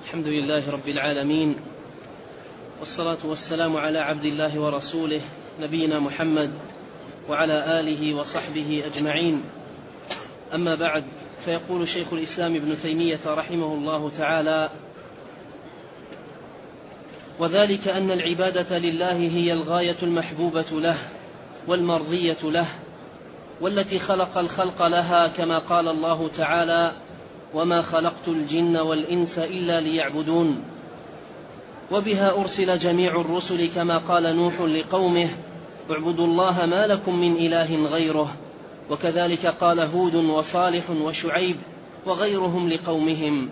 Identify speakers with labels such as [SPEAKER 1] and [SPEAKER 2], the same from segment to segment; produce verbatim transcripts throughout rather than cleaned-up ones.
[SPEAKER 1] الحمد لله رب العالمين، والصلاة والسلام على عبد الله ورسوله نبينا محمد وعلى آله وصحبه أجمعين. أما بعد، فيقول شيخ الإسلام ابن تيمية رحمه الله تعالى: وذلك أن العبادة لله هي الغاية المحبوبة له والمرضية له، والتي خلق الخلق لها، كما قال الله تعالى: وما خلقت الجن والإنس إلا ليعبدون. وبها أرسل جميع الرسل، كما قال نوح لقومه: اعبدوا الله ما لكم من إله غيره. وكذلك قال هود وصالح وشعيب وغيرهم لقومهم.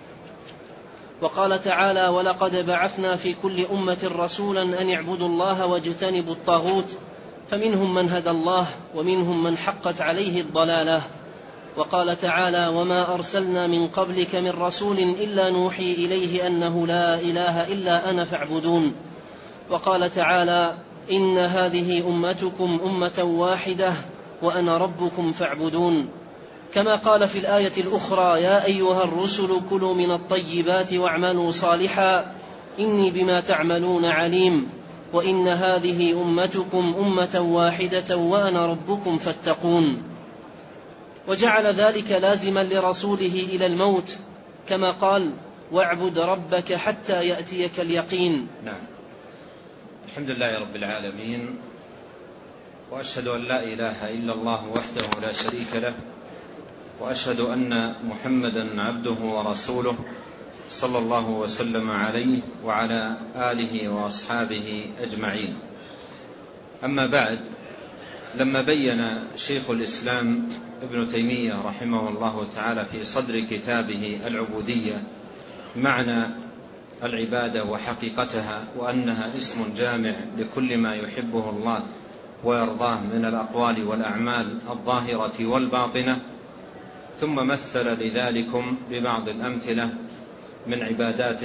[SPEAKER 1] وقال تعالى: ولقد بعثنا في كل أمة رسولا أن اعبدوا الله واجتنبوا الطاغوت، فمنهم من هدى الله ومنهم من حقت عليه الضلالة. وقال تعالى: وما أرسلنا من قبلك من رسول إلا نوحي إليه أنه لا إله إلا أنا فاعبدون. وقال تعالى: إن هذه أمتكم أمة واحدة وأنا ربكم فاعبدون. كما قال في الآية الأخرى: يا أيها الرسل كلوا من الطيبات واعملوا صالحا إني بما تعملون عليم. وإن هذه أمتكم أمة واحدة وأنا ربكم فاتقون. وجعل ذلك لازما لرسوله إلى الموت، كما قال: واعبد ربك حتى يأتيك اليقين.
[SPEAKER 2] نعم. الحمد لله رب العالمين، وأشهد أن لا إله إلا الله وحده لا شريك له، وأشهد أن محمدا عبده ورسوله صلى الله وسلم عليه وعلى آله وأصحابه أجمعين. أما بعد، لما بين شيخ الإسلام ابن تيمية رحمه الله تعالى في صدر كتابه العبودية معنى العبادة وحقيقتها، وأنها اسم جامع لكل ما يحبه الله ويرضاه من الأقوال والأعمال الظاهرة والباطنة، ثم مثل لذلكم ببعض الأمثلة من عبادات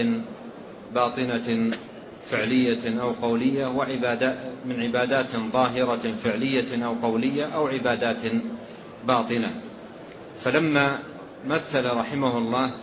[SPEAKER 2] باطنة فعلية أو قولية، وعبادات من عبادات ظاهرة فعلية أو قولية، أو عبادات باطنة. فلما مثل رحمه الله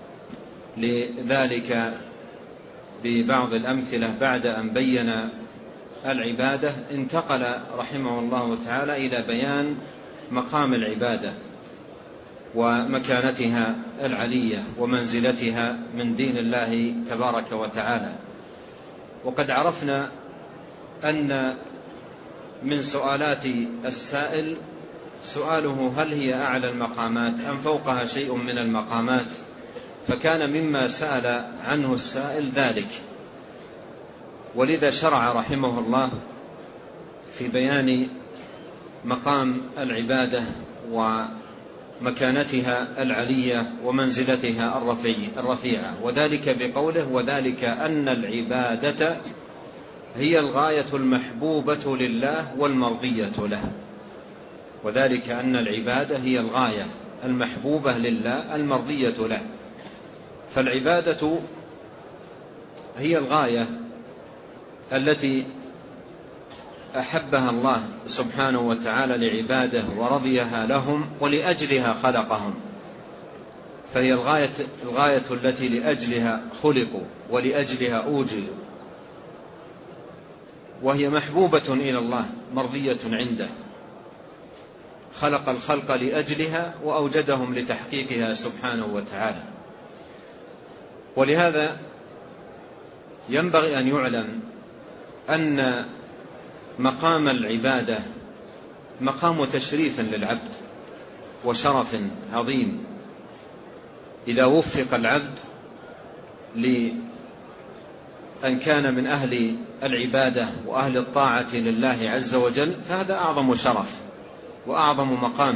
[SPEAKER 2] لذلك ببعض الأمثلة بعد أن بين العبادة، انتقل رحمه الله تعالى إلى بيان مقام العبادة ومكانتها العلية ومنزلتها من دين الله تبارك وتعالى. وقد عرفنا أن من سؤالات السائل سؤاله: هل هي أعلى المقامات أم فوقها شيء من المقامات؟ فكان مما سأل عنه السائل ذلك، ولذا شرع رحمه الله في بيان مقام العبادة ومكانتها العلية ومنزلتها الرفيعة، وذلك بقوله: وذلك أن العبادة هي الغاية المحبوبة لله والمرضية له. وذلك أن العبادة هي الغاية المحبوبة لله المرضية له. فالعبادة هي الغاية التي أحبها الله سبحانه وتعالى لعباده ورضيها لهم ولأجلها خلقهم، فهي الغاية, الغاية التي لأجلها خلقوا ولأجلها أوجدوا، وهي محبوبة إلى الله مرضية عنده، خلق الخلق لأجلها وأوجدهم لتحقيقها سبحانه وتعالى. ولهذا ينبغي أن يعلم أن مقام العبادة مقام تشريف للعبد وشرف عظيم. إذا وفق العبد لأن كان من أهل العبادة وأهل الطاعة لله عز وجل، فهذا أعظم شرف وأعظم مقام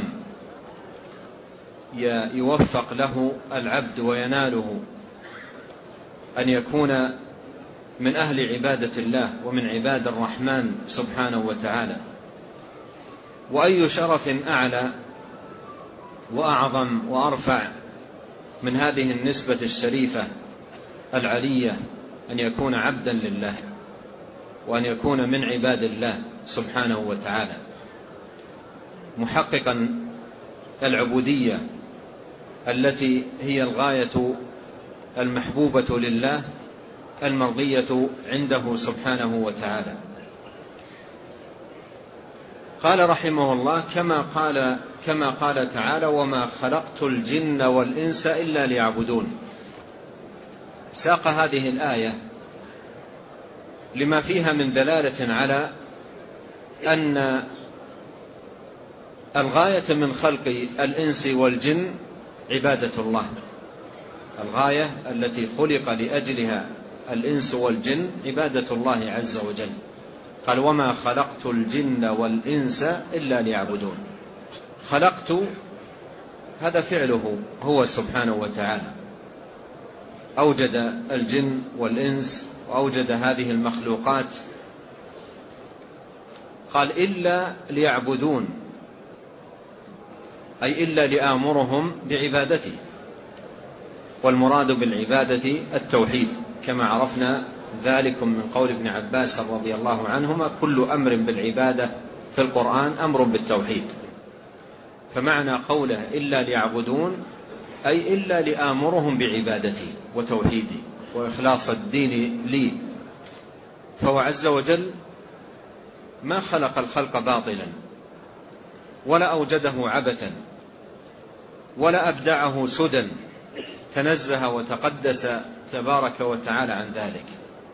[SPEAKER 2] يوفق له العبد ويناله، أن يكون من أهل عبادة الله ومن عباد الرحمن سبحانه وتعالى. وأي شرف أعلى وأعظم وأرفع من هذه النسبة الشريفة العلية، أن يكون عبدا لله وأن يكون من عباد الله سبحانه وتعالى، محققا العبودية التي هي الغاية المحبوبة لله المرضية عنده سبحانه وتعالى. قال رحمه الله كما قال كما قال تعالى وما خلقت الجن والإنس إلا ليعبدون. ساق هذه الآية لما فيها من دلالة على أن الغاية من خلق الإنس والجن عبادة الله. الغاية التي خلق لأجلها الإنس والجن عبادة الله عز وجل. قال وما خلقت الجن والإنس إلا ليعبدون. خلقت هذا فعله هو سبحانه وتعالى، أوجد الجن والإنس وأوجد هذه المخلوقات. قال إلا ليعبدون أي إلا لآمرهم بعبادته، والمراد بالعبادة التوحيد كما عرفنا ذلك من قول ابن عباس رضي الله عنهما كل أمر بالعبادة في القرآن أمر بالتوحيد. فمعنى قوله إلا ليعبدون أي إلا لآمرهم بعبادتي وتوحيدي وإخلاص الدين لي. فهو عز وجل ما خلق الخلق باطلا ولا أوجده عبثا ولا أبدعه سدى، تنزه وتقدس تبارك وتعالى عن ذلك.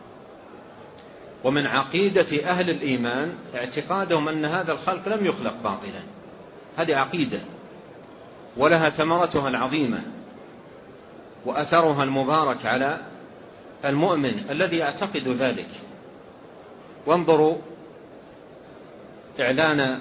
[SPEAKER 2] ومن عقيدة أهل الإيمان اعتقادهم أن هذا الخلق لم يخلق باطلا. هذه عقيدة ولها ثمرتها العظيمة وأثرها المبارك على المؤمن الذي يعتقد ذلك. وانظروا إعلان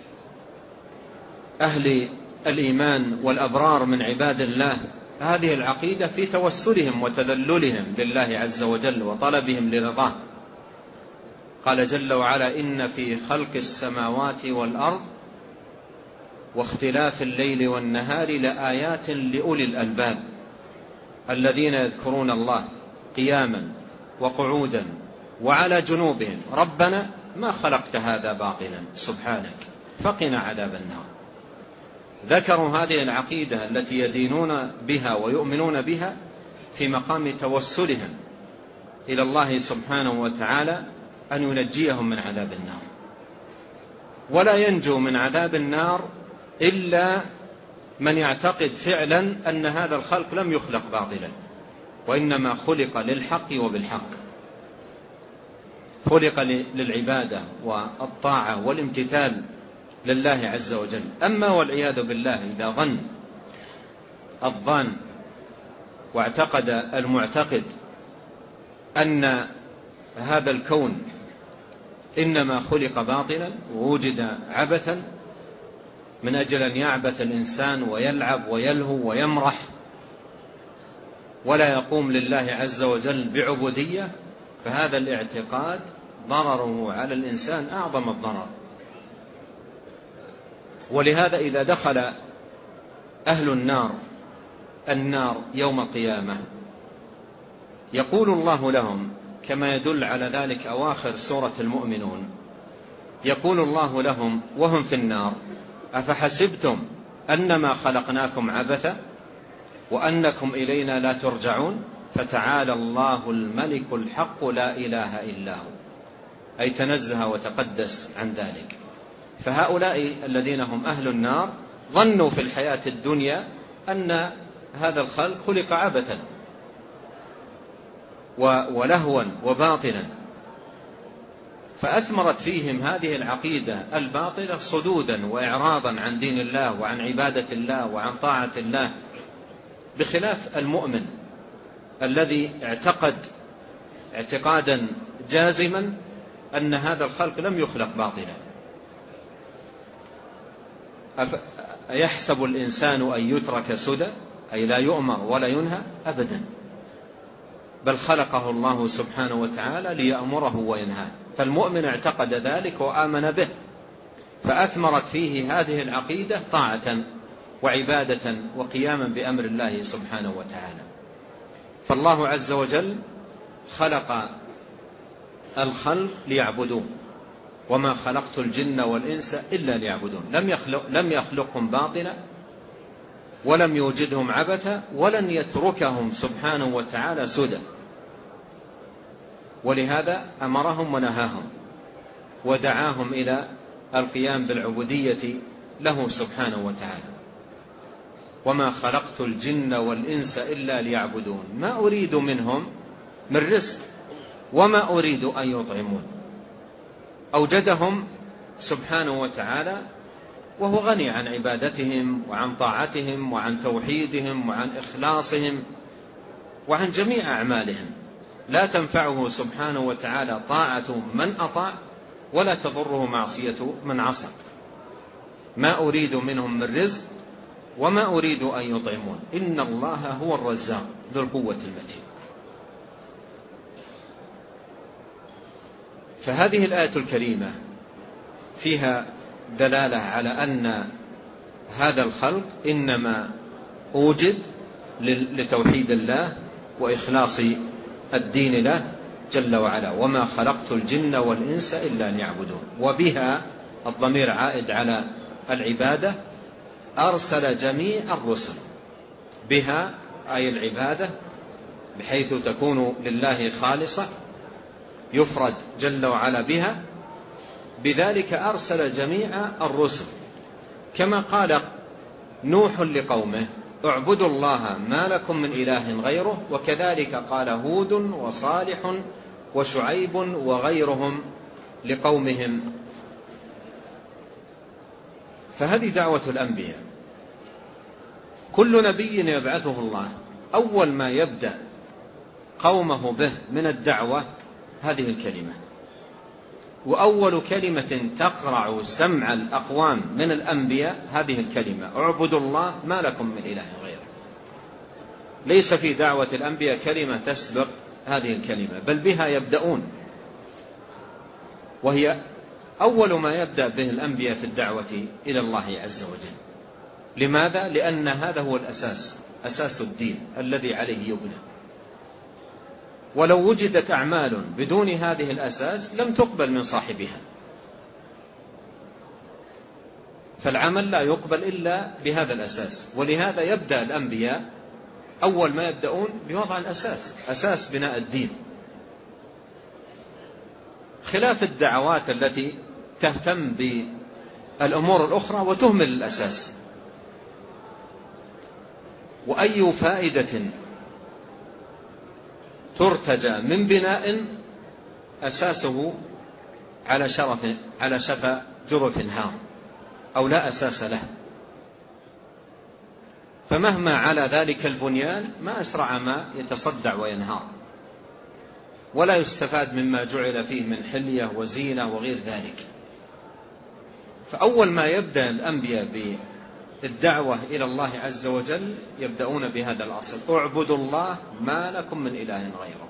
[SPEAKER 2] أهل الإيمان والأبرار من عباد الله هذه العقيدة في توسلهم وتذللهم لله عز وجل وطلبهم لرضاه. قال جل وعلا إن في خلق السماوات والأرض واختلاف الليل والنهار لآيات لأولي الألباب الذين يذكرون الله قياما وقعودا وعلى جنوبهم ربنا ما خلقت هذا باطلا سبحانك فقنا عذاب النار. ذكروا هذه العقيدة التي يدينون بها ويؤمنون بها في مقام توسلهم إلى الله سبحانه وتعالى أن ينجيهم من عذاب النار. ولا ينجو من عذاب النار إلا من يعتقد فعلا أن هذا الخلق لم يخلق باطلا وإنما خلق للحق وبالحق، خلق للعبادة والطاعة والامتثال لله عز وجل. أما والعياذ بالله إذا ظن الظن واعتقد المعتقد أن هذا الكون إنما خلق باطلا ووجد عبثا من أجل أن يعبث الإنسان ويلعب ويلهو ويمرح ولا يقوم لله عز وجل بعبودية، فهذا الاعتقاد ضرره على الإنسان أعظم الضرر. ولهذا إذا دخل أهل النار النار يوم القيامة يقول الله لهم كما يدل على ذلك أواخر سورة المؤمنون، يقول الله لهم وهم في النار أفحسبتم أنما خلقناكم عبثا وأنكم إلينا لا ترجعون فتعالى الله الملك الحق لا إله إلا هو، أي تنزه وتقدس عن ذلك. فهؤلاء الذين هم أهل النار ظنوا في الحياة الدنيا أن هذا الخلق خلق عبثا ولهوا وباطلا، فأثمرت فيهم هذه العقيدة الباطلة صدودا وإعراضا عن دين الله وعن عبادة الله وعن طاعة الله، بخلاف المؤمن الذي اعتقد اعتقادا جازما أن هذا الخلق لم يخلق باطلا. أيحسب الإنسان أن يترك سدى أي لا يؤمر ولا ينهى؟ أبدا، بل خلقه الله سبحانه وتعالى ليأمره وينهاه. فالمؤمن اعتقد ذلك وآمن به فأثمرت فيه هذه العقيدة طاعة وعبادة وقياما بأمر الله سبحانه وتعالى. فالله عز وجل خلق الخلق ليعبدوه وما خلقت الجن والإنس إلا ليعبدون. لم يخلق لم يخلقهم باطلا ولم يوجدهم عبثا ولن يتركهم سبحانه وتعالى سدى، ولهذا أمرهم ونهاهم ودعاهم إلى القيام بالعبودية له سبحانه وتعالى. وما خلقت الجن والإنس إلا ليعبدون ما أريد منهم من رزق وما أريد أن يطعمون. أوجدهم سبحانه وتعالى وهو غني عن عبادتهم وعن طاعتهم وعن توحيدهم وعن إخلاصهم وعن جميع أعمالهم، لا تنفعه سبحانه وتعالى طاعة من أطاع ولا تضره معصية من عصى. ما أريد منهم من رزق وما أريد أن يطعمون، إن الله هو الرزاق ذو القوة المتين. فهذه الآية الكريمة فيها دلالة على أن هذا الخلق إنما أوجد لتوحيد الله وإخلاص الدين له جل وعلا، وما خلقت الجن والإنس إلا ليعبدون. وبها الضمير عائد على العبادة، أرسل جميع الرسل بها أي العبادة بحيث تكون لله خالصة يفرد جل وعلا بها، بذلك أرسل جميع الرسل. كما قال نوح لقومه اعبدوا الله ما لكم من إله غيره، وكذلك قال هود وصالح وشعيب وغيرهم لقومهم. فهذه دعوة الأنبياء، كل نبي يبعثه الله أول ما يبدأ قومه به من الدعوة هذه الكلمة، وأول كلمة تقرع سمع الأقوام من الأنبياء هذه الكلمة اعبدوا الله ما لكم من إله غيره. ليس في دعوة الأنبياء كلمة تسبق هذه الكلمة، بل بها يبدأون، وهي أول ما يبدأ به الأنبياء في الدعوة إلى الله عز وجل. لماذا؟ لأن هذا هو الأساس، أساس الدين الذي عليه يبنى. ولو وجدت أعمال بدون هذه الأساس لم تقبل من صاحبها، فالعمل لا يقبل إلا بهذا الأساس. ولهذا يبدأ الأنبياء أول ما يبدأون بوضع الأساس، أساس بناء الدين، خلاف الدعوات التي تهتم بالأمور الأخرى وتهمل الأساس. وأي فائدة ترتجى من بناء أساسه على شرف على شفا جرف هار أو لا أساس له، فمهما على ذلك البنيان ما أسرع ما يتصدع وينهار، ولا يستفاد مما جعل فيه من حلية وزينة وغير ذلك. فأول ما يبدأ الأنبياء بالدعوة إلى الله عز وجل يبدأون بهذا الأصل اعبدوا الله ما لكم من إله غيره.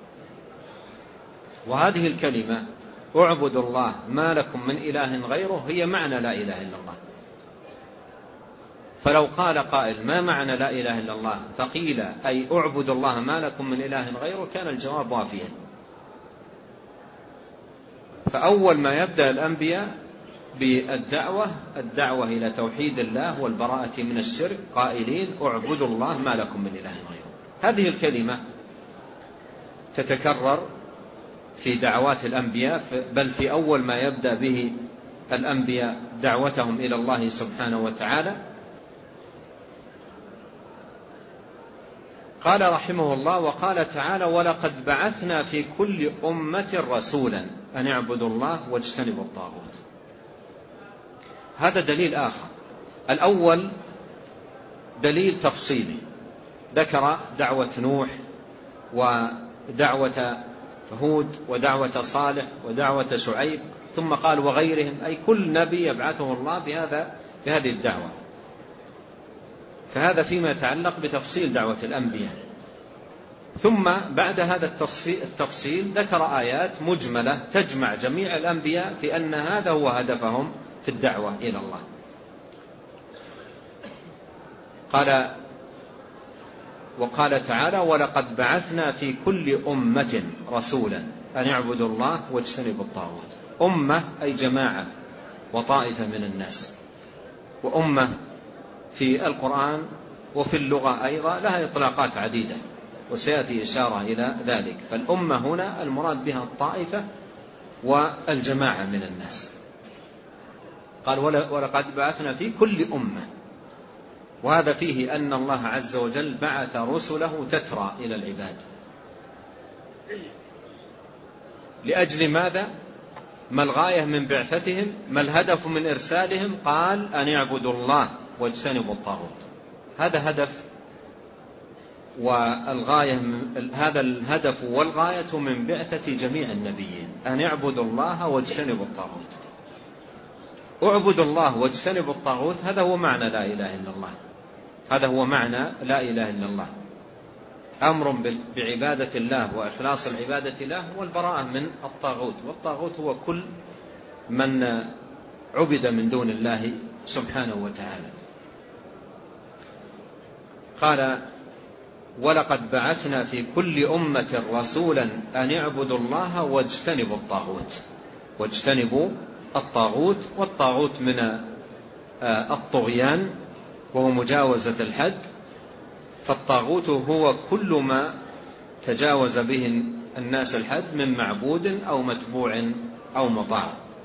[SPEAKER 2] وهذه الكلمة اعبدوا الله ما لكم من إله غيره هي معنى لا إله إلا الله. فلو قال قائل ما معنى لا إله إلا الله فقيل أي اعبدوا الله ما لكم من إله غيره كان الجواب وافيا. فأول ما يبدأ الأنبياء بالدعوة الدعوة إلى توحيد الله والبراءة من الشرك قائلين اعبدوا الله ما لكم من إله غيره. هذه الكلمة تتكرر في دعوات الأنبياء، بل في أول ما يبدأ به الأنبياء دعوتهم إلى الله سبحانه وتعالى. قال رحمه الله وقال تعالى ولقد بعثنا في كل أمة رسولا أن اعبدوا الله واجتنبوا الطاغوت. هذا دليل آخر. الأول دليل تفصيلي، ذكر دعوة نوح ودعوة هود ودعوة صالح ودعوة شعيب، ثم قال وغيرهم، أي كل نبي يبعثه الله بهذا بهذه الدعوة. فهذا فيما يتعلق بتفصيل دعوة الأنبياء. ثم بعد هذا التفصيل ذكر آيات مجملة تجمع جميع الأنبياء في أن هذا هو هدفهم في الدعوة إلى الله. قال وقال تعالى ولقد بعثنا في كل أمة رسولا أن اعبدوا الله واجتنبوا الطاغوت. أمة أي جماعة وطائفة من الناس. وأمة في القرآن وفي اللغة أيضا لها إطلاقات عديدة، وسيأتي إشارة إلى ذلك. فالأمة هنا المراد بها الطائفة والجماعة من الناس. قال ولقد بعثنا في كل أمة، وهذا فيه أن الله عز وجل بعث رسله تترى إلى العباد. لأجل ماذا؟ ما الغاية من بعثتهم؟ ما الهدف من إرسالهم؟ قال أن يعبدوا الله واجتنبوا الطاغوت. هذا هدف والغاية، هذا الهدف والغاية من بعثة جميع النبيين، أن يعبدوا الله واجتنبوا الطاغوت. اعبدوا الله واجتنبوا الطاغوت، هذا هو معنى لا إله إلا الله. هذا هو معنى لا إله إلا الله، أمر بعبادة الله وإخلاص العبادة له والبراءة من الطاغوت. والطاغوت هو كل من عبد من دون الله سبحانه وتعالى. قال ولقد بعثنا في كل أمة رسولا أن يعبدوا الله واجتنبوا الطاغوت. واجتنبوا الطاغوت، والطاغوت من الطغيان وهو مجاوزة الحد. فالطاغوت هو كل ما تجاوز به الناس الحد من معبود أو متبوع أو مطاع.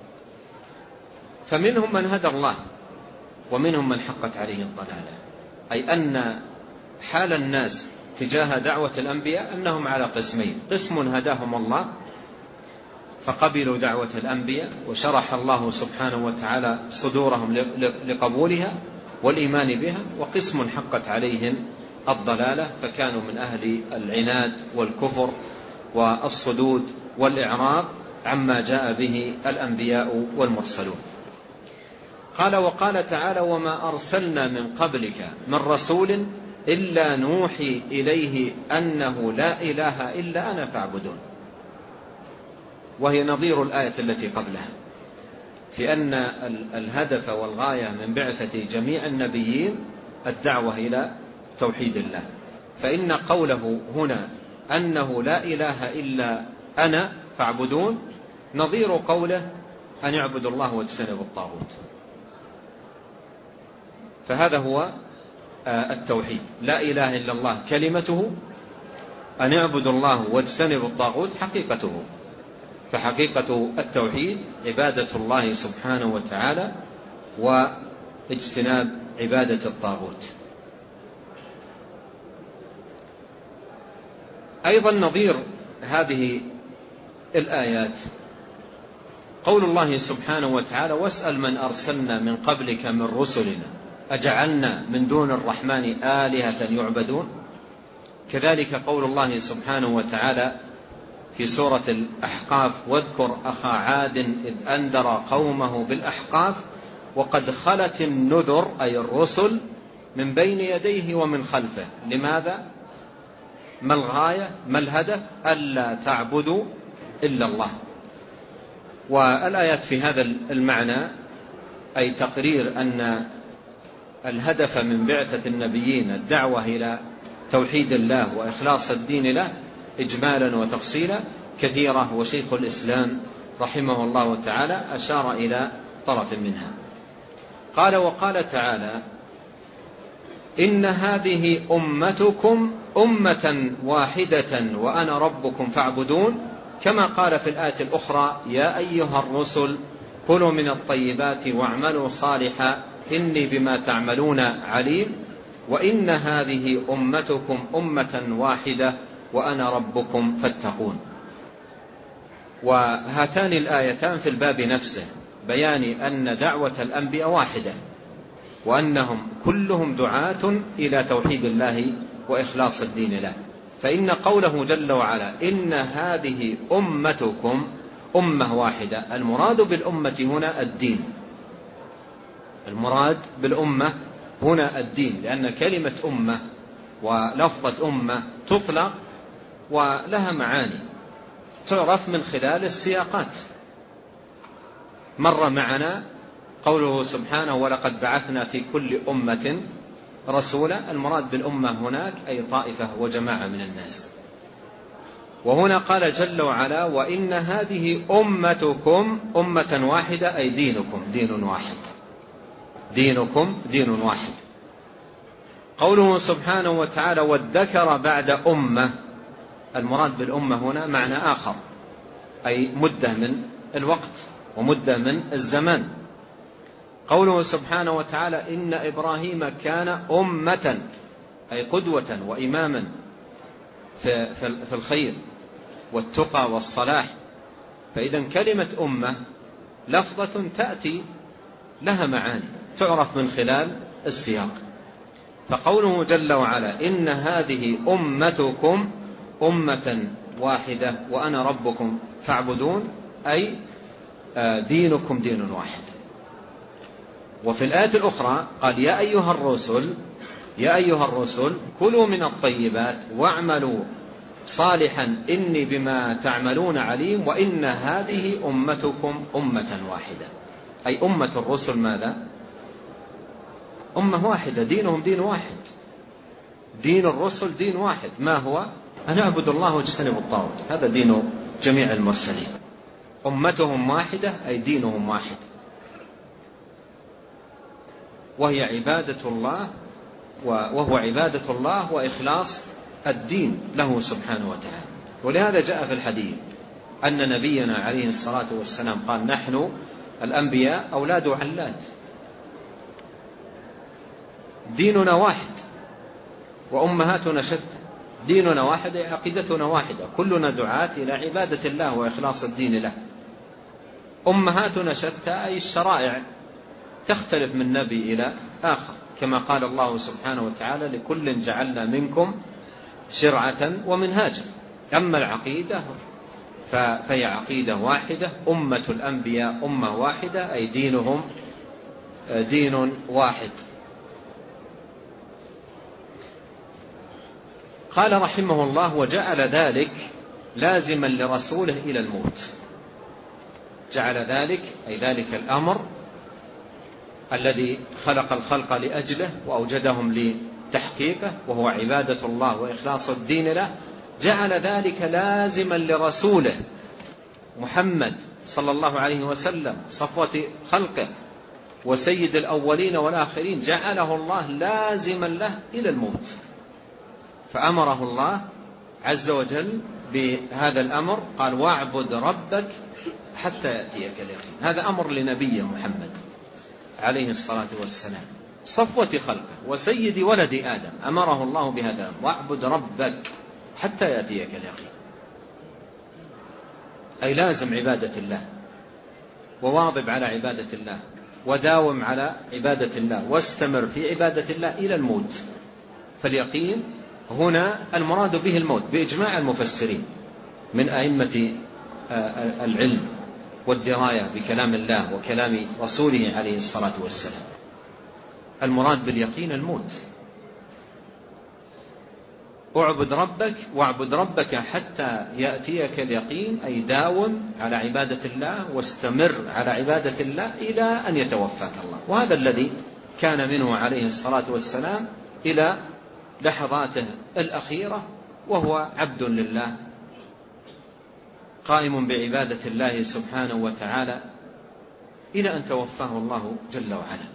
[SPEAKER 2] فمنهم من هدى الله ومنهم من حقت عليه الضلالة، أي أن حال الناس تجاه دعوة الأنبياء أنهم على قسمين: قسم هداهم الله فقبلوا دعوة الأنبياء وشرح الله سبحانه وتعالى صدورهم لقبولها والإيمان بها، وقسم حقت عليهم الضلالة فكانوا من أهل العناد والكفر والصدود والإعراض عما جاء به الأنبياء والمرسلون. قال وقال تعالى وما أرسلنا من قبلك من رسول إلا نوحي إليه أنه لا إله إلا أنا فاعبدون، وهي نظير الآية التي قبلها في أن الهدف والغاية من بعثة جميع النبيين الدعوة إلى توحيد الله. فإن قوله هنا أنه لا إله إلا أنا فاعبدون نظير قوله أن يعبدوا الله واجتنبوا الطاغوت. فهذا هو التوحيد، لا إله إلا الله كلمته، أن يعبدوا الله واجتنبوا الطاغوت حقيقته. فحقيقة التوحيد عبادة الله سبحانه وتعالى واجتناب عبادة الطاغوت. أيضا نظير هذه الآيات قول الله سبحانه وتعالى واسأل من أرسلنا من قبلك من رسلنا أجعلنا من دون الرحمن آلهة يعبدون. كذلك قول الله سبحانه وتعالى في سورة الأحقاف واذكر أخا عاد إذ أنذر قومه بالأحقاف وقد خلت النذر أي الرسل من بين يديه ومن خلفه. لماذا؟ ما الغاية؟ ما الهدف؟ ألا تعبدوا إلا الله. والآيات في هذا المعنى أي تقرير أن الهدف من بعثة النبيين الدعوة إلى توحيد الله وإخلاص الدين له إجمالا وتفصيلا كثيرة، وشيخ الإسلام رحمه الله تعالى أشار إلى طرف منها. قال وقال تعالى إن هذه أمتكم أمة واحدة وأنا ربكم فاعبدون، كما قال في الآية الأخرى يا أيها الرسل كلوا من الطيبات واعملوا صالحا إني بما تعملون عليم، وإن هذه أمتكم أمة واحدة وأنا ربكم فاتقون. وهاتان الآيتان في الباب نفسه بيان أن دعوة الأنبياء واحدة وأنهم كلهم دعاة إلى توحيد الله وإخلاص الدين له. فإن قوله جل وعلا إن هذه أمتكم أمة واحدة، المراد بالأمة هنا الدين، المراد بالأمة هنا الدين، لأن كلمة أمة ولفظة أمة تطلق ولها معاني تعرف من خلال السياقات. مر معنا قوله سبحانه ولقد بعثنا في كل أمة رسولا، المراد بالأمة هناك أي طائفة وجماعة من الناس. وهنا قال جل وعلا وإن هذه أمتكم أمة واحدة أي دينكم دين واحد، دينكم دين واحد. قوله سبحانه وتعالى وادكر بعد أمة، المراد بالأمة هنا معنى آخر، أي مدة من الوقت ومدة من الزمان. قوله سبحانه وتعالى إن إبراهيم كان أمة، أي قدوة وإماما في الخير والتقى والصلاح. فإذا كلمة أمة لفظة تأتي لها معاني تعرف من خلال السياق. فقوله جل وعلا إن هذه أمتكم أمة واحدة وأنا ربكم فاعبدون، أي دينكم دين واحد. وفي الآية الأخرى قال يا أيها الرسل يا أيها الرسل كلوا من الطيبات واعملوا صالحا إني بما تعملون عليم وإن هذه أمتكم أمة واحدة، أي أمة الرسل ماذا؟ أمة واحدة، دينهم دين واحد، دين الرسل دين واحد. ما هو؟ أن اعبدوا الله واجتنبوا الطاغوت، هذا دين جميع المرسلين. أمتهم واحدة أي دينهم واحد، وهي عبادة الله، وهو عبادة الله وإخلاص الدين له سبحانه وتعالى. ولهذا جاء في الحديث أن نبينا عليه الصلاة والسلام قال نحن الأنبياء أولاد علات، ديننا واحد وأمهاتنا شتى، ديننا واحد عقيدتنا واحدة، كلنا دعاة إلى عبادة الله وإخلاص الدين له. أمهاتنا شتى أي الشرائع تختلف من نبي إلى آخر، كما قال الله سبحانه وتعالى لكل جعلنا منكم شرعة ومنهاجا. أما العقيدة فهي عقيدة واحدة، أمة الأنبياء أمة واحدة أي دينهم دين واحد. قال رحمه الله وجعل ذلك لازما لرسوله إلى الموت. جعل ذلك أي ذلك الأمر الذي خلق الخلق لأجله وأوجدهم لتحقيقه وهو عبادة الله وإخلاص الدين له، جعل ذلك لازما لرسوله محمد صلى الله عليه وسلم صفوة خلقه وسيد الأولين والآخرين، جعله الله لازما له إلى الموت. فأمره الله عز وجل بهذا الأمر، قال واعبد ربك حتى يأتيك اليقين. هذا أمر لنبي محمد عليه الصلاة والسلام صفوة خلقه وسيد ولد آدم، أمره الله بهذا واعبد ربك حتى يأتيك اليقين، أي لازم عبادة الله وواظب على عبادة الله وداوم على عبادة الله واستمر في عبادة الله إلى الموت. فاليقين هنا المراد به الموت بإجماع المفسرين من أئمة العلم والدراية بكلام الله وكلام رسوله عليه الصلاة والسلام. المراد باليقين الموت. اعبد ربك واعبد ربك حتى يأتيك اليقين، أي داوم على عبادة الله واستمر على عبادة الله إلى أن يتوفاك الله. وهذا الذي كان منه عليه الصلاة والسلام إلى لحظاته الأخيرة، وهو عبد لله قائم بعبادة الله سبحانه وتعالى إلى أن توفاه الله جل وعلا.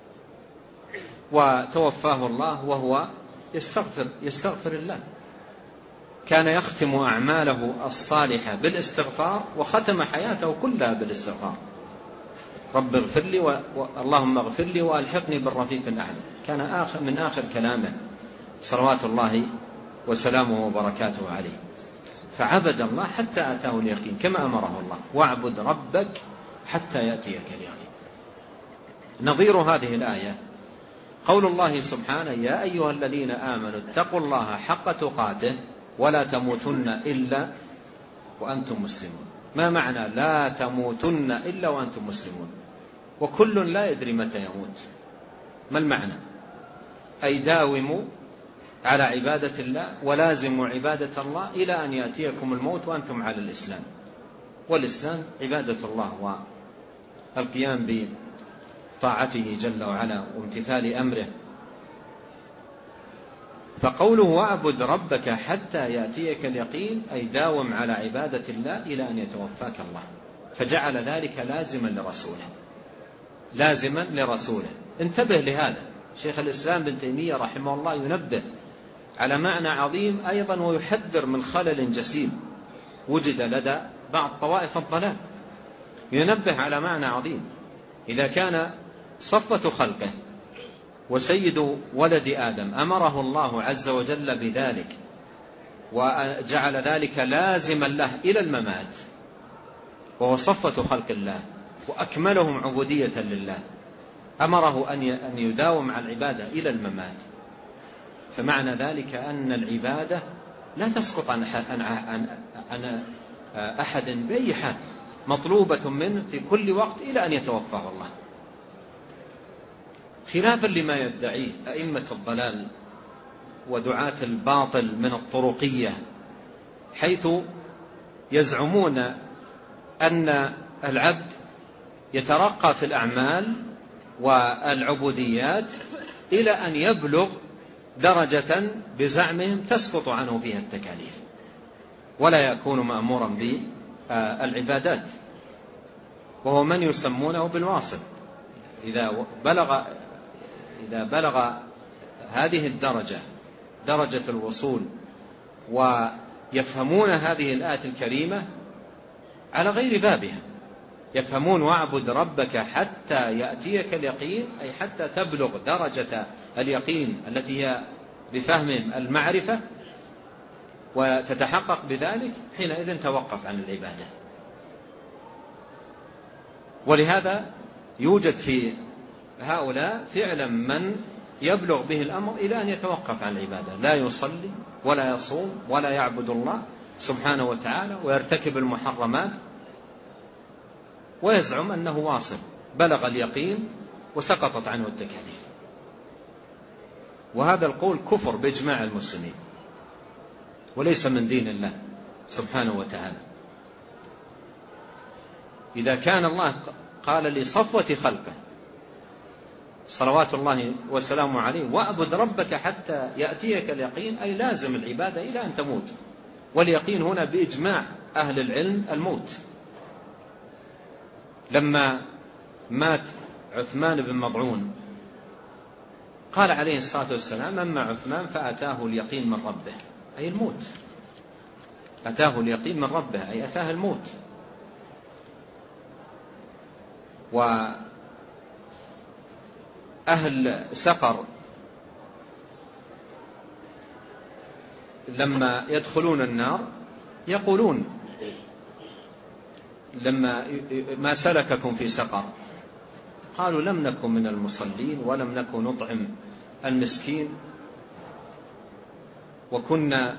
[SPEAKER 2] وتوفاه الله وهو يستغفر, يستغفر الله، كان يختم أعماله الصالحة بالاستغفار وختم حياته كلها بالاستغفار. رب اغفر لي و... اللهم اغفر لي وألحقني بالرفيق الأعلى، كان آخر من آخر كلامه صلوات الله وسلامه وبركاته عليه. فعبد الله حتى أتاه اليقين كما أمره الله واعبد ربك حتى يأتيك اليقين. نظير هذه الآية قول الله سبحانه يا أيها الذين آمنوا اتقوا الله حق تقاته ولا تموتن إلا وأنتم مسلمون. ما معنى لا تموتن إلا وأنتم مسلمون؟ وكل لا يدري متى يموت. ما المعنى؟ أي داوموا على عبادة الله ولازموا عبادة الله إلى أن يأتيكم الموت وأنتم على الإسلام. والإسلام عبادة الله والقيام بطاعته جل وعلا وامتثال أمره. فقوله واعبد ربك حتى يأتيك اليقين أي داوم على عبادة الله إلى أن يتوفاك الله. فجعل ذلك لازما لرسوله، لازما لرسوله. انتبه لهذا، شيخ الإسلام ابن تيمية رحمه الله ينبه على معنى عظيم أيضا، ويحذر من خلل جسيم وجد لدى بعض طوائف الضلال. ينبه على معنى عظيم: إذا كان صفة خلقه وسيد ولد آدم أمره الله عز وجل بذلك وجعل ذلك لازما له إلى الممات، وهو صفة خلق الله وأكملهم عبودية لله، أمره أن يداوم على العبادة إلى الممات، فمعنى ذلك أن العبادة لا تسقط عن عن أحد بأي حال، مطلوبة منه في كل وقت إلى أن يتوفاه الله، خلافا لما يدعيه أئمة الضلال ودعاة الباطل من الطرقية، حيث يزعمون أن العبد يترقى في الأعمال والعبوديات إلى أن يبلغ درجة بزعمهم تسقط عنه فيها التكاليف ولا يكون مأمورا بالعبادات، وهو من يسمونه بالواصل. إذا بلغ إذا بلغ هذه الدرجة، درجة الوصول، ويفهمون هذه الآية الكريمة على غير بابها، يفهمون واعبد ربك حتى يأتيك اليقين، أي حتى تبلغ درجة اليقين التي هي بفهم المعرفة وتتحقق بذلك، حينئذ توقف عن العبادة. ولهذا يوجد في هؤلاء فعلا من يبلغ به الأمر إلى أن يتوقف عن العبادة، لا يصلي ولا يصوم ولا يعبد الله سبحانه وتعالى، ويرتكب المحرمات ويزعم أنه واصل بلغ اليقين وسقطت عنه التكاليف. وهذا القول كفر بإجماع المسلمين وليس من دين الله سبحانه وتعالى. إذا كان الله قال لصفوة خلقه صلوات الله وسلامه عليه: واعبد ربك حتى يأتيك اليقين، أي لازم العبادة إلى أن تموت، واليقين هنا بإجماع أهل العلم الموت. لما مات عثمان بن مضعون قال عليه الصلاة والسلام: أما عثمان فأتاه اليقين من ربه، أي الموت، أتاه اليقين من ربه أي أتاه الموت. وأهل سقر لما يدخلون النار يقولون لما ما سلككم في سقر؟ قالوا: لم نكن من المصلين ولم نكن نطعم المسكين وكنا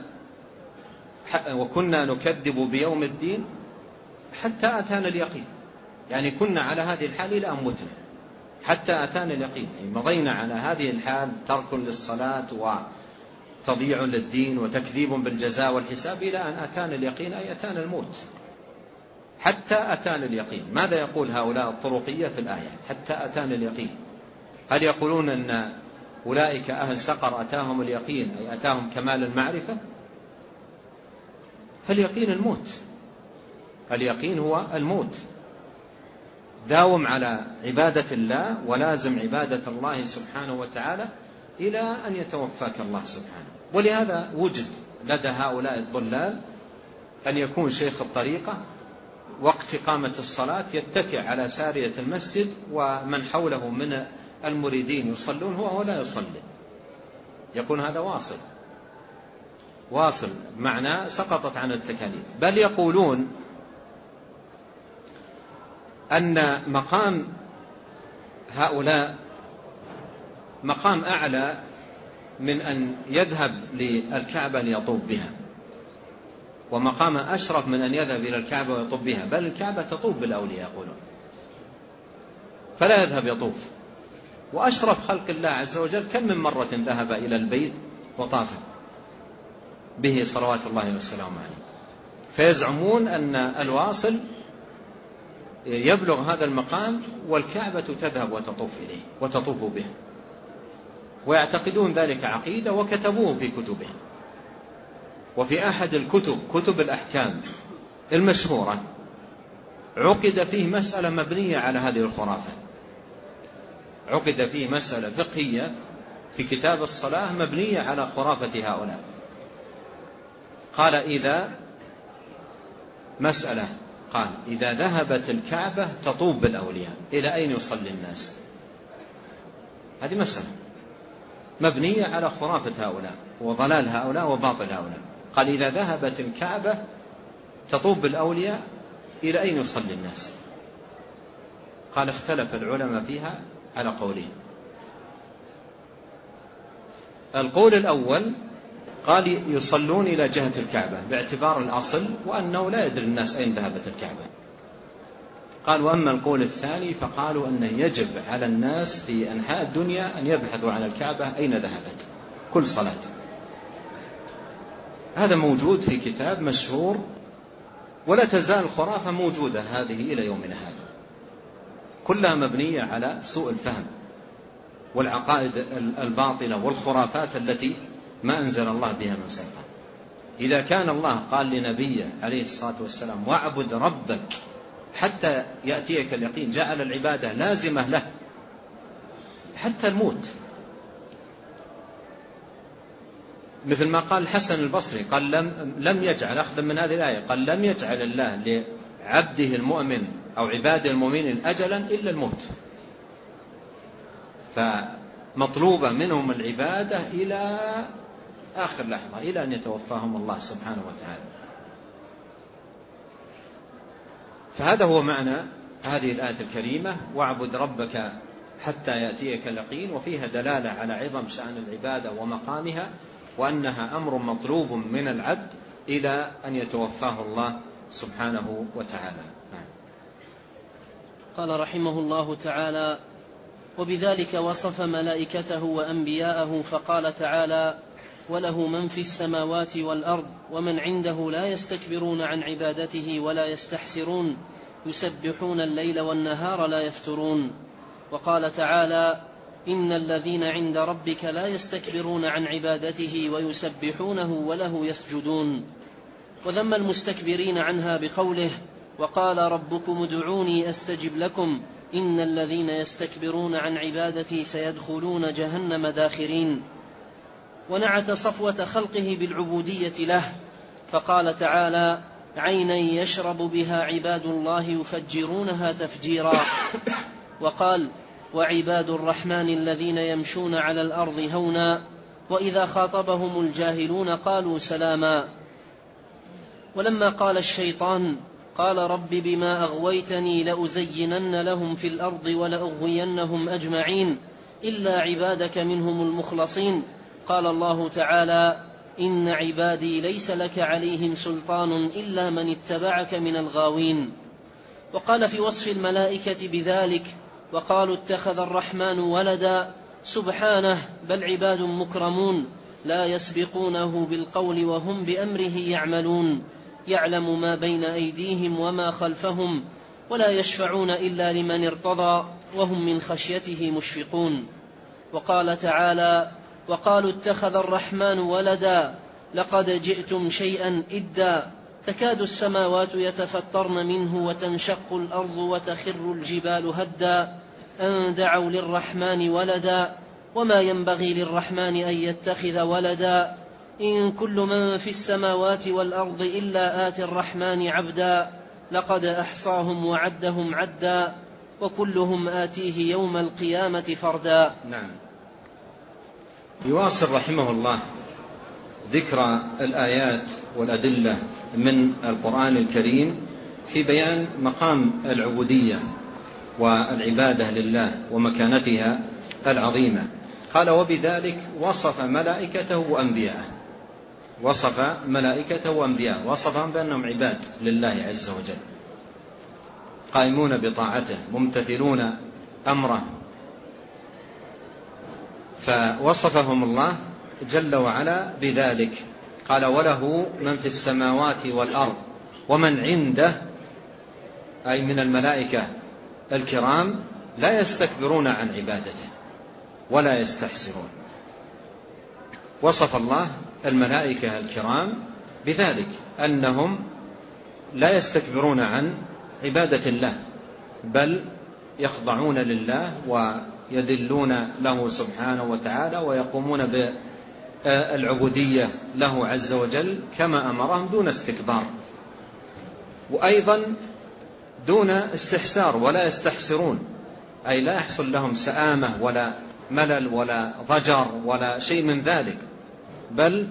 [SPEAKER 2] وكنا نكذب بيوم الدين حتى أتانا اليقين. يعني كنا على هذه الحال إلى أن متنا حتى أتانا اليقين، يعني مضينا على هذه الحال، ترك للصلاة وتضييع للدين وتكذيب بالجزاء والحساب، إلى أن أتانا اليقين، أي أتانا الموت، حتى أتانا اليقين. ماذا يقول هؤلاء الطرقية في الآية؟ حتى أتانا اليقين. هل يقولون أن أولئك أهل سقر أتاهم اليقين أي أتاهم كمال المعرفة؟ فاليقين الموت، اليقين هو الموت. داوم على عبادة الله ولازم عبادة الله سبحانه وتعالى إلى أن يتوفاك الله سبحانه. ولهذا وجد لدى هؤلاء الضلال أن يكون شيخ الطريقة وقت إقامة الصلاة يتكئ على سارية المسجد ومن حوله من المريدين يصلون، هو لا يصلي، يكون هذا واصل واصل معناه سقطت عن التكاليف. بل يقولون أن مقام هؤلاء مقام أعلى من أن يذهب للكعبة ليطوف بها، ومقام أشرف من أن يذهب إلى الكعبة ويطوف بها، بل الكعبة تطوف بالأولياء يقولون، فلا يذهب يطوف. وأشرف خلق الله عز وجل كم من مرة ذهب إلى البيت وطاف به صلوات الله وسلامه عليه. فيزعمون أن الواصل يبلغ هذا المقام والكعبة تذهب وتطوف إليه وتطوف به، ويعتقدون ذلك عقيدة وكتبوه في كتبهم. وفي أحد الكتب كتب الأحكام المشهورة عقد فيه مسألة مبنية على هذه الخرافة، عقد فيه مسألة فقهية في كتاب الصلاة مبنية على خرافة هؤلاء. قال إذا مسألة قال إذا ذهبت الكعبة تطوب بالأولياء إلى أين يصلي الناس؟ هذه مسألة مبنية على خرافة هؤلاء وضلال هؤلاء وباطل هؤلاء. قال إذا ذهبت الكعبة تطوب بالأولياء إلى أين يصلي الناس؟ قال اختلف العلماء فيها على قولين. القول الأول قال يصلون إلى جهة الكعبة باعتبار الأصل وأنه لا يدري الناس أين ذهبت الكعبة. قال وأما القول الثاني فقالوا أنه يجب على الناس في أنحاء الدنيا أن يبحثوا عن الكعبة أين ذهبت كل صلاة. هذا موجود في كتاب مشهور ولا تزال الخرافة موجودة هذه إلى يومنا هذا، كلها مبنية على سوء الفهم والعقائد الباطلة والخرافات التي ما أنزل الله بها من سلطان. إذا كان الله قال لنبيه عليه الصلاة والسلام واعبد ربك حتى يأتيك اليقين، جعل العبادة لازمة له حتى الموت، مثل ما قال الحسن البصري قال لم, لم يجعل أخذا من هذه الآية قال لم يجعل الله لعبده المؤمن أو عباده المؤمنين أجلا إلا الموت، فمطلوبة منهم العبادة إلى آخر لحظة إلى أن يتوفاهم الله سبحانه وتعالى. فهذا هو معنى هذه الآية الكريمة واعبد ربك حتى يأتيك اليقين، وفيها دلالة على عظم شأن العبادة ومقامها وأنها أمر مطلوب من العبد إلى أن يتوفاه الله سبحانه وتعالى.
[SPEAKER 1] قال رحمه الله تعالى وبذلك وصف ملائكته وأنبياءه فقال تعالى وله من في السماوات والأرض ومن عنده لا يستكبرون عن عبادته ولا يستحسرون يسبحون الليل والنهار لا يفترون. وقال تعالى إن الذين عند ربك لا يستكبرون عن عبادته ويسبحونه وله يسجدون. وذم المستكبرين عنها بقوله وقال ربكم ادعوني أستجب لكم إن الذين يستكبرون عن عبادتي سيدخلون جهنم داخرين. ونعت صفوة خلقه بالعبودية له فقال تعالى عينا يشرب بها عباد الله يفجرونها تفجيرا. وقال وعباد الرحمن الذين يمشون على الأرض هونا وإذا خاطبهم الجاهلون قالوا سلاما. ولما قال الشيطان قال رب بما أغويتني لأزينن لهم في الأرض ولأغوينهم أجمعين إلا عبادك منهم المخلصين قال الله تعالى إن عبادي ليس لك عليهم سلطان إلا من اتبعك من الغاوين. وقال في وصف الملائكة بذلك وقالوا اتخذ الرحمن ولدا سبحانه بل عباد مكرمون لا يسبقونه بالقول وهم بأمره يعملون يعلم ما بين أيديهم وما خلفهم ولا يشفعون إلا لمن ارتضى وهم من خشيته مشفقون. وقال تعالى وقالوا اتخذ الرحمن ولدا لقد جئتم شيئا إدا تكاد السماوات يتفطرن منه وتنشق الأرض وتخر الجبال هدا أن دعوا للرحمن ولدا وما ينبغي للرحمن أن يتخذ ولدا إن كل من في السماوات والأرض إلا آتي الرحمن عبدا لقد أحصاهم وعدهم عدا وكلهم آتيه يوم القيامة فردا.
[SPEAKER 2] نعم. يواصل رحمه الله ذكر الآيات والأدلة من القرآن الكريم في بيان مقام العبودية والعبادة لله ومكانتها العظيمة. قال وبذلك وصف ملائكته وأنبياءه وصف ملائكته وأنبياءه وصفهم بأنهم عباد لله عز وجل قائمون بطاعته ممتثلون أمره، فوصفهم الله جل وعلا بذلك. قال وله من في السماوات والأرض ومن عنده أي من الملائكة الكرام لا يستكبرون عن عبادته ولا يستحسرون. وصف الله الملائكة الكرام بذلك أنهم لا يستكبرون عن عبادة الله بل يخضعون لله ويذلون له سبحانه وتعالى ويقومون بالعبودية له عز وجل كما أمرهم دون استكبار، وأيضا دون استحسار، ولا يستحسرون، أي لا يحصل لهم سآمة ولا ملل ولا ضجر ولا شيء من ذلك، بل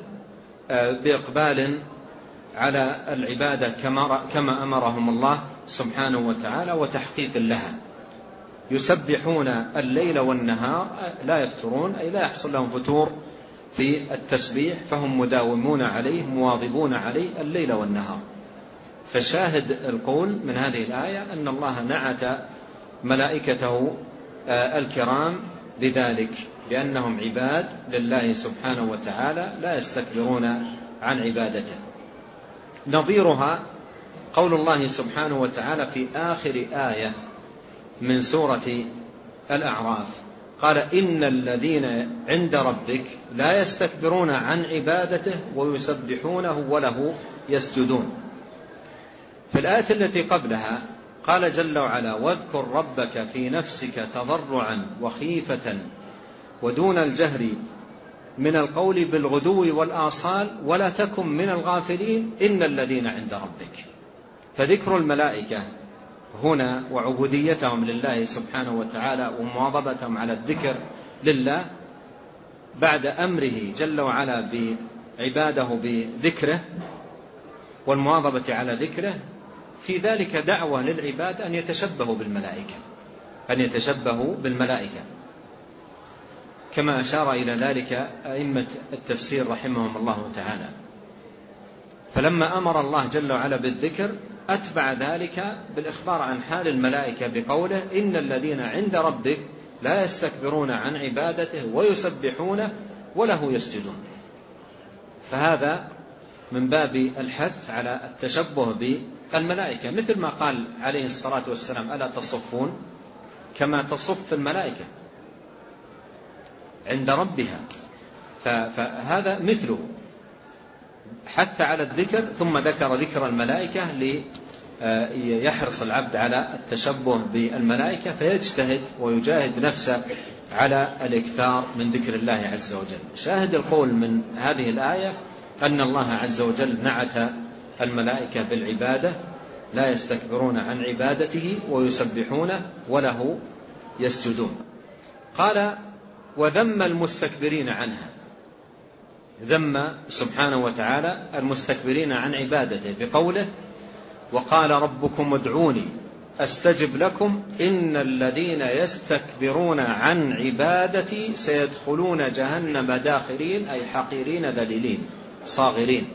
[SPEAKER 2] بإقبال على العبادة كما أمرهم الله سبحانه وتعالى وتحقيق لها. يسبحون الليل والنهار لا يفترون، أي لا يحصل لهم فتور في التسبيح، فهم مداومون عليه مواظبون عليه الليل والنهار. فشاهد القول من هذه الآية أن الله نعت ملائكته الكرام بذلك، بأنهم عباد لله سبحانه وتعالى لا يستكبرون عن عبادته. نظيرها قول الله سبحانه وتعالى في آخر آية من سورة الأعراف، قال إن الذين عند ربك لا يستكبرون عن عبادته ويسبحونه وله يسجدون. في الآية التي قبلها قال جل وعلا واذكر ربك في نفسك تضرعا وخيفة ودون الجهر من القول بالغدو والآصال ولا تكن من الغافلين إن الذين عند ربك. فذكر الملائكة هنا وعبوديتهم لله سبحانه وتعالى ومواظبتهم على الذكر لله بعد أمره جل وعلا بعباده بذكره والمواظبة على ذكره، في ذلك دعوة للعباد أن يتشبهوا بالملائكة أن يتشبهوا بالملائكة كما أشار إلى ذلك أئمة التفسير رحمهم الله تعالى. فلما أمر الله جل وعلا بالذكر أتبع ذلك بالإخبار عن حال الملائكة بقوله إن الذين عند ربك لا يستكبرون عن عبادته ويسبحونه وله يسجدون. فهذا من باب الحث على التشبه بالملائكة، مثل ما قال عليه الصلاة والسلام ألا تصفون كما تصف الملائكة عند ربها. فهذا مثله حتى على الذكر، ثم ذكر ذكر الملائكة ليحرص العبد على التشبه بالملائكة فيجتهد ويجاهد نفسه على الإكثار من ذكر الله عز وجل. شاهد القول من هذه الآية أن الله عز وجل نعت الملائكة بالعبادة لا يستكبرون عن عبادته ويسبحونه وله يسجدون. قال وذم المستكبرين عنها، ذم سبحانه وتعالى المستكبرين عن عبادته بقوله وقال ربكم ادعوني أستجب لكم إن الذين يستكبرون عن عبادتي سيدخلون جهنم داخرين، أي حقيرين ذليلين صاغرين.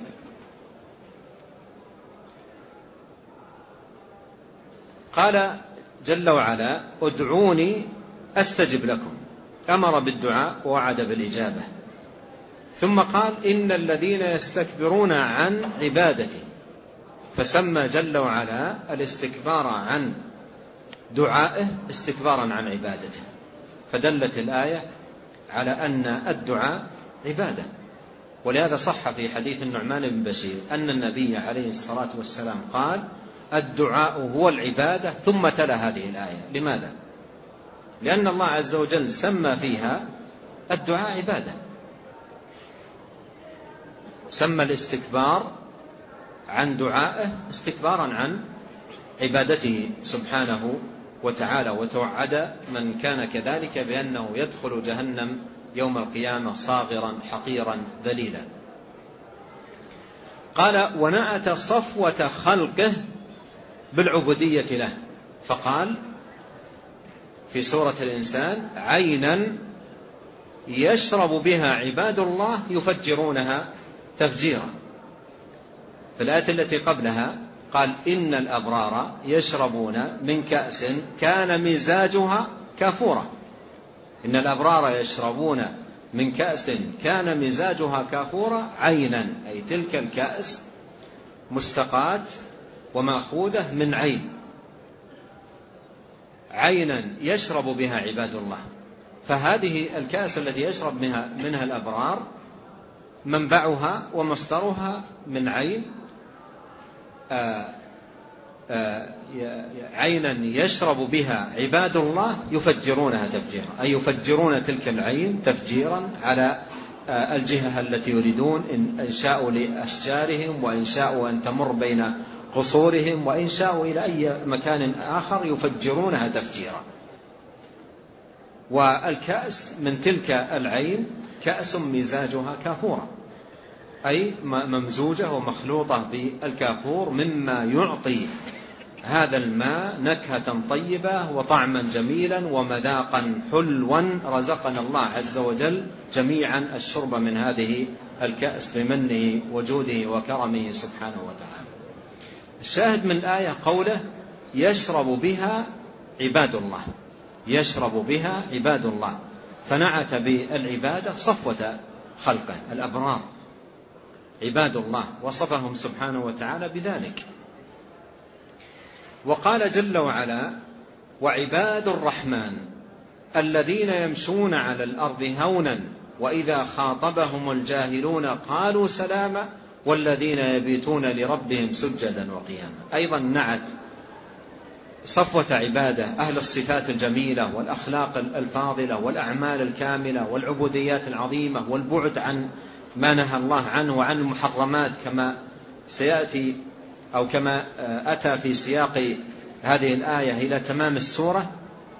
[SPEAKER 2] قال جل وعلا ادعوني أستجب لكم، أمر بالدعاء ووعد بالإجابة، ثم قال إن الذين يستكبرون عن عبادتي، فسمى جل وعلا الاستكبار عن دعائه استكبارا عن عبادته. فدلت الآية على أن الدعاء عبادة. ولهذا صح في حديث النعمان بن بشير أن النبي عليه الصلاة والسلام قال الدعاء هو العبادة، ثم تلا هذه الآية. لماذا؟ لأن الله عز وجل سمى فيها الدعاء عبادة، سمى الاستكبار عن دعائه استكبارا عن عبادته سبحانه وتعالى، وتوعد من كان كذلك بأنه يدخل جهنم يوم القيامة صاغرا حقيرا ذليلا. قال ونعت صفوة خلقه بالعبودية له، فقال في سورة الإنسان عينا يشرب بها عباد الله يفجرونها تفجيرا. في الآية التي قبلها قال إن الأبرار يشربون من كأس كان مزاجها كافورا، إن الأبرار يشربون من كأس كان مزاجها كافورا عينا، أي تلك الكأس مستقاة ومأخوذة من عين، عينا يشرب بها عباد الله. فهذه الكأس التي يشرب منها, منها الأبرار منبعها ومصدرها من عين، آه عينا يشرب بها عباد الله يفجرونها تفجيرا، أي يفجرون تلك العين تفجيرا على الجهة التي يريدون، إن شاءوا لأشجارهم، وإن شاءوا أن تمر بين قصورهم، وإن شاءوا إلى أي مكان آخر يفجرونها تفجيرا. والكأس من تلك العين كأس مزاجها كافورا، أي ممزوجة ومخلوطة بالكافور، مما يعطي هذا الماء نكهة طيبة وطعما جميلا ومذاقا حلوا. رزقنا الله عز وجل جميعا الشرب من هذه الكأس بمنه وجوده وكرمه سبحانه وتعالى. الشاهد من الآية قوله يشرب بها عباد الله، يشرب بها عباد الله، فنعت بالعبادة صفوة خلقه الأبرار عباد الله، وصفهم سبحانه وتعالى بذلك. وقال جل وعلا وعباد الرحمن الذين يمشون على الأرض هونا وإذا خاطبهم الجاهلون قالوا سلاما والذين يبيتون لربهم سجدا وقياما. أيضا نعت صفوة عباده أهل الصفات الجميلة والأخلاق الفاضلة والأعمال الكاملة والعبوديات العظيمة والبعد عن ما نهى الله عنه وعن المحرمات، كما سيأتي أو كما أتى في سياق هذه الآية إلى تمام السورة.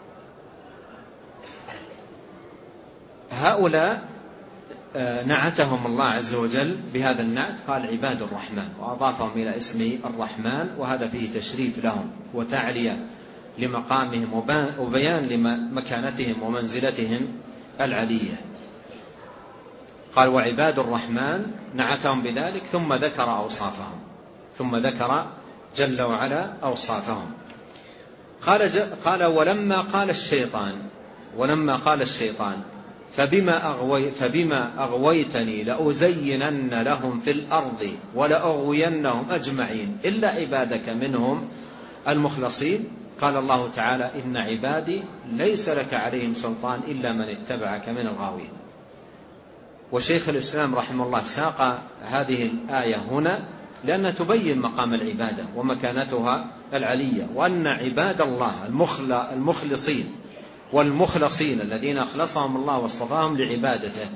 [SPEAKER 2] هؤلاء نعتهم الله عز وجل بهذا النعت، قال عباد الرحمن، وأضافهم إلى اسم الرحمن، وهذا فيه تشريف لهم وتعلية لمقامهم وبيان لمكانتهم ومنزلتهم العلية. قال وعباد الرحمن نعتهم بذلك، ثم ذكر أوصافهم، ثم ذكر جل وعلا أوصافهم. قال, قال ولما قال الشيطان ولما قال الشيطان فبما, أغوي فبما أغويتني لأزينن لهم في الأرض ولأغوينهم أجمعين إلا عبادك منهم المخلصين. قال الله تعالى إن عبادي ليس لك عليهم سلطان إلا من اتبعك من الغاوين. وشيخ الإسلام رحمه الله ساق هذه الآية هنا لأنها تبين مقام العبادة ومكانتها العلية، وأن عباد الله المخلصين والمخلصين الذين أخلصهم الله واصطفاهم لعبادته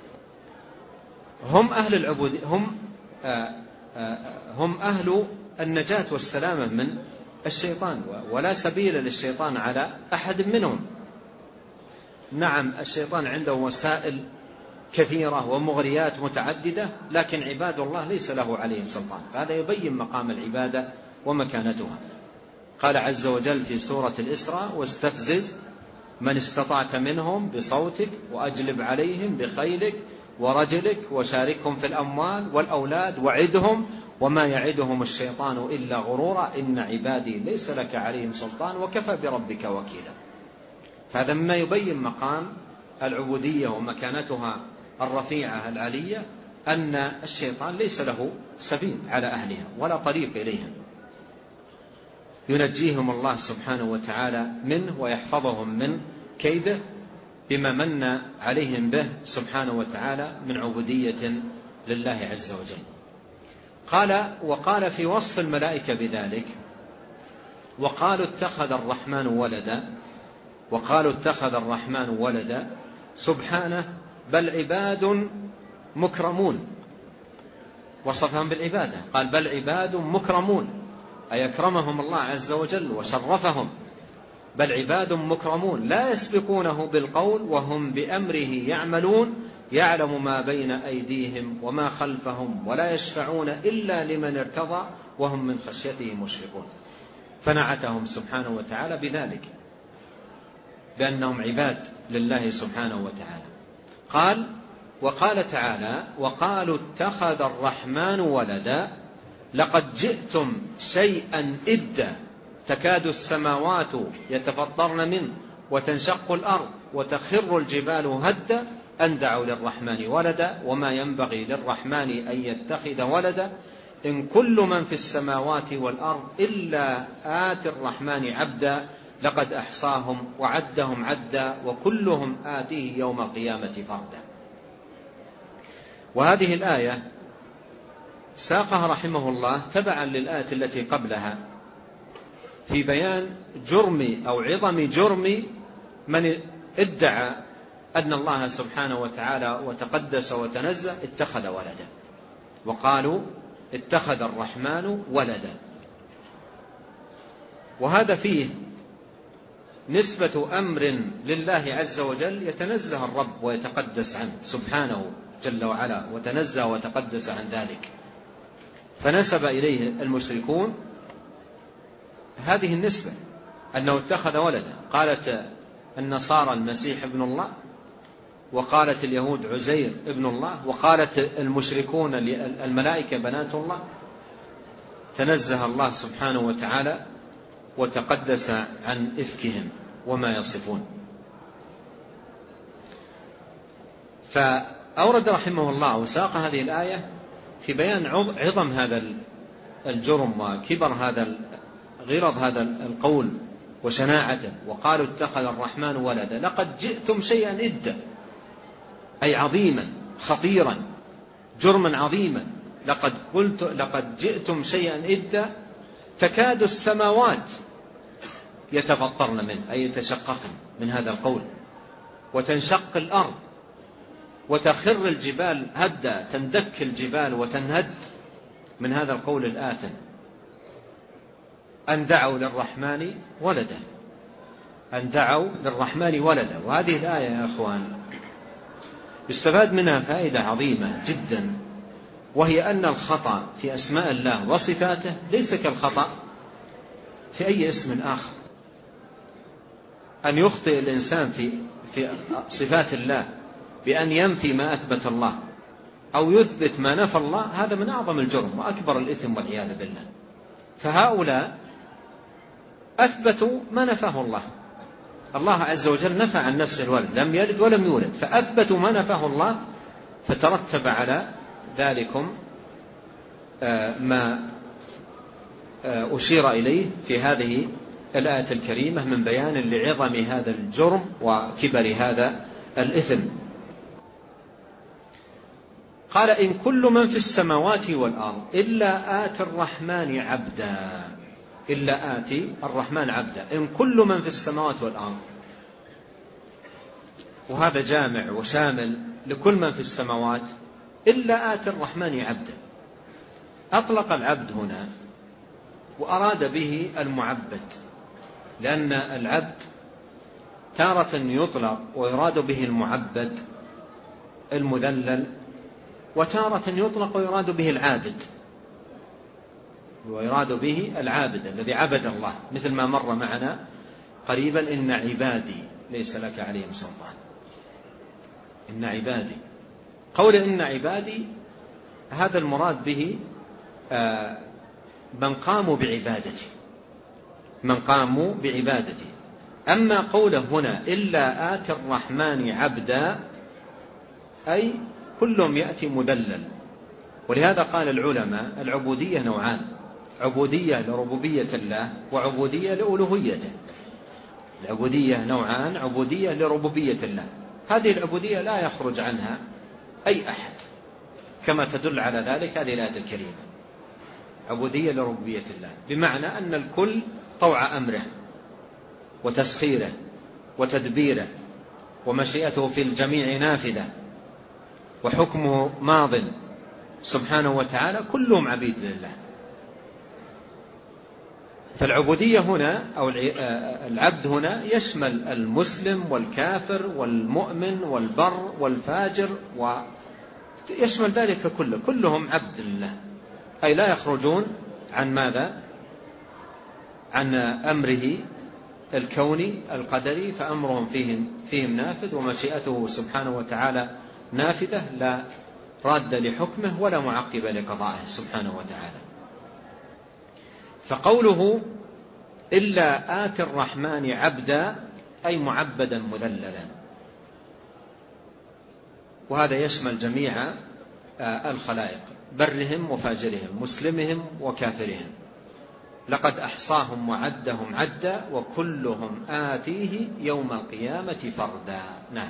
[SPEAKER 2] هم أهل العبود، هم آآ آآ هم أهل النجاة والسلامة من الشيطان، ولا سبيل للشيطان على أحد منهم. نعم الشيطان عنده وسائل كثيرة ومغريات متعددة، لكن عباد الله ليس له عليهم سلطان، فهذا يبين مقام العبادة ومكانتها. قال عز وجل في سورة الإسراء واستفزز من استطعت منهم بصوتك وأجلب عليهم بخيلك ورجلك وشاركهم في الأموال والأولاد وعدهم وما يعدهم الشيطان إلا غرورا إن عبادي ليس لك عليهم سلطان وكفى بربك وكيلا. فهذا مما يبين مقام العبودية ومكانتها الرفيعة العلية، أن الشيطان ليس له سبيل على أهلها ولا طريق إليها، ينجيهم الله سبحانه وتعالى منه ويحفظهم من كيده بما من عليهم به سبحانه وتعالى من عبودية لله عز وجل. قال وقال في وصف الملائكة بذلك وقالوا اتخذ الرحمن ولدا وقالوا اتخذ الرحمن ولدا سبحانه بل عباد مكرمون. وصفهم بالعبادة، قال بل عباد مكرمون، أي أكرمهم الله عز وجل وشرفهم. بل عباد مكرمون لا يسبقونه بالقول وهم بأمره يعملون يعلم ما بين أيديهم وما خلفهم ولا يشفعون إلا لمن ارتضى وهم من خشيته مشفقون. فنعتهم سبحانه وتعالى بذلك، بأنهم عباد لله سبحانه وتعالى. قال وقال تعالى وقالوا اتخذ الرحمن ولدا لقد جئتم شيئا إدا تكاد السماوات يتفطرن منه وتنشق الأرض وتخر الجبال هدا أن دعوا للرحمن ولدا وما ينبغي للرحمن أن يتخذ ولدا إن كل من في السماوات والأرض إلا آتي الرحمن عبدا لقد أحصاهم وعدهم عدا وكلهم آتيه يوم القيامة فردا. وهذه الآية ساقها رحمه الله تبعا للآية التي قبلها في بيان جرم أو عظم جرم من ادعى أن الله سبحانه وتعالى وتقدس وتنزه اتخذ ولدا، وقالوا اتخذ الرحمن ولدا. وهذا فيه نسبة أمر لله عز وجل يتنزه الرب ويتقدس عنه سبحانه جل وعلا، وتنزه وتقدس عن ذلك، فنسب إليه المشركون هذه النسبة أنه اتخذ ولدا. قالت النصارى المسيح ابن الله، وقالت اليهود عزير ابن الله، وقالت المشركون الملائكة بنات الله. تنزه الله سبحانه وتعالى وتقدس عن إفكهم وما يصفون. فأورد رحمه الله وساق هذه الآية في بيان عظم هذا الجرم وكبر هذا غلظ هذا القول وشناعته. وقالوا اتخذ الرحمن ولدا، لقد جئتم شيئا إدا، أي عظيما خطيرا، جرما عظيما. لقد قلت لقد جئتم شيئا إدا تكاد السماوات يتفطرن منه، أي يتشققن من هذا القول، وتنشق الأرض وتخر الجبال هدا، تندك الجبال وتنهد من هذا القول الآثم، أن دعوا للرحمن ولدا، أن دعوا للرحمن ولدا. وهذه الآية يا أخوان يستفاد منها فائدة عظيمة جدا، وهي أن الخطأ في أسماء الله وصفاته ليس كالخطأ في أي اسم آخر. أن يخطئ الإنسان في في صفات الله بأن ينفي ما أثبت الله أو يثبت ما نفى الله، هذا من أعظم الجرم وأكبر الإثم والعياذ بالله. فهؤلاء أثبتوا ما نفاه الله. الله عز وجل نفى عن نفسه الولد، لم يلد ولم يولد، فأثبتوا ما نفاه الله، فترتب على ذلكم ما أشير إليه في هذه الآية الكريمة من بيان لعظم هذا الجرم وكبر هذا الإثم. قال إن كل من في السماوات والأرض إلا آتي الرحمن عبدا، إلا آتي الرحمن عبدا. إن كل من في السماوات والأرض، وهذا جامع وشامل لكل من في السماوات، إلا آتي الرحمن عبدا. أطلق العبد هنا وأراد به المعبد، لأن العبد تارة يطلق ويراد به المعبد المذلل، وتارة يطلق ويراد به العابد، ويراد به العابد الذي عبد الله، مثل ما مر معنا قريبا إن عبادي ليس لك عليهم سلطان. إن عبادي، قول إن عبادي هذا المراد به من قاموا بعبادته، من قاموا بعبادته. أما قوله هنا إلا آتي الرحمن عبدا، أي كلهم يأتي مدلل. ولهذا قال العلماء العبودية نوعان: عبودية لربوبية الله وعبودية لألوهيته. العبودية نوعان: عبودية لربوبية الله، هذه العبودية لا يخرج عنها أي أحد، كما تدل على ذلك هذه الآية الكريمة، عبودية لربوبية الله، بمعنى أن الكل طوع أمره وتسخيره وتدبيره، ومشيئته في الجميع نافذة، وحكمه ماض سبحانه وتعالى، كلهم عبيد لله. فالعبودية هنا أو العبد هنا يشمل المسلم والكافر والمؤمن والبر والفاجر، ويشمل ذلك كله، كلهم عبد لله، أي لا يخرجون عن ماذا؟ عن أمره الكوني القدري، فأمرهم فيهم, فيهم نافذ، ومشيئته سبحانه وتعالى نافذة، لا راد لحكمه ولا معقب لقضائه سبحانه وتعالى. فقوله إلا آتي الرحمن عبدا، أي معبدا مذللا، وهذا يشمل جميع الخلائق، برهم وفاجرهم، مسلمهم وكافرهم. لقد أحصاهم وعدهم عدا وكلهم آتيه يوم القيامة فردا. نعم.